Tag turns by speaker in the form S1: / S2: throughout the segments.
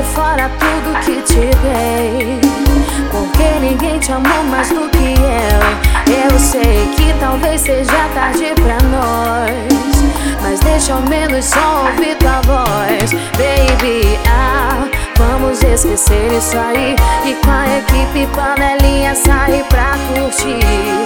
S1: jogue fora tudo que te dei, porque ninguém te amou mais do que eu. Eu sei que talvez seja tarde pra nós, mas deixa ao menos só ouvir tua voz. Baby, vamos esquecer isso aí e com a equipe panelinha sair pra curtir.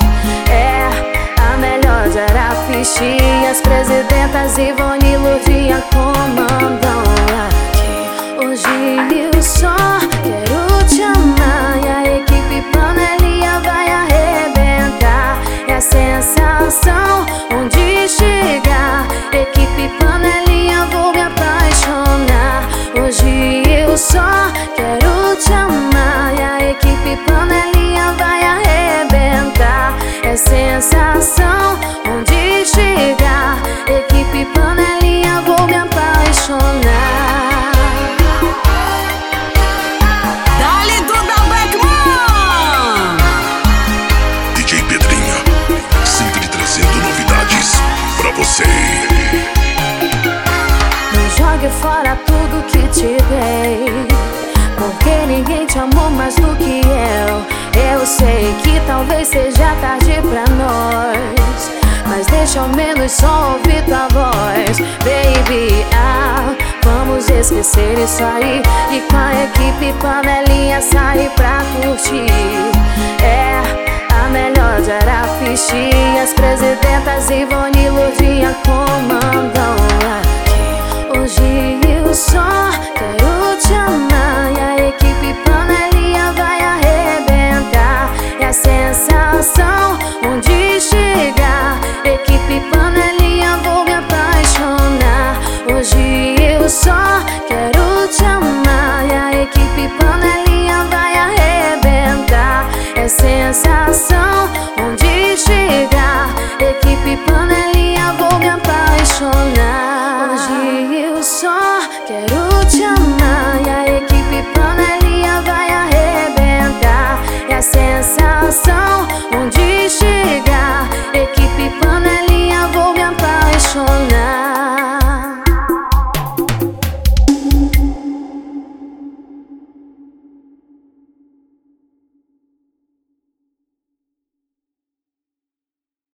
S1: A melhor era Pichi, as presidentas Ivone e Lourdinha comandam aqui. Hoje eu só quero te amar e a equipe panelinha vai arrebentar. É a sensação onde chegar, equipe panelinha vou me apaixonar. Hoje eu só quero te amar e a equipe panelinha vai arrebentar. É sensação onde chegar, equipe panelinha vou me apaixonar.
S2: Dale Duda Beckman!
S3: DJ Pedrinha, sempre trazendo novidades pra você.
S1: Não jogue fora tudo que te dei, porque ninguém te amou mais do que eu. Eu sei que talvez seja tarde pra nós, mas deixa ao menos só ouvir tua voz. Baby, vamos esquecer isso aí e com a equipe panelinha sair pra curtir. A melhor era Pichi, as presidentas Ivone e Lourdinha comandam aqui. Hoje eu só quero te amar e a equipe panelinha vai arrebentar. É a sensação onde chegar, equipe panelinha vou me apaixonar. Hoje eu só quero te amar e a equipe panelinha vai arrebentar. É sensação onde chegar, equipe panelinha vou me apaixonar. Hoje eu só quero te amar e a equipe panelinha vai arrebentar. É a sensação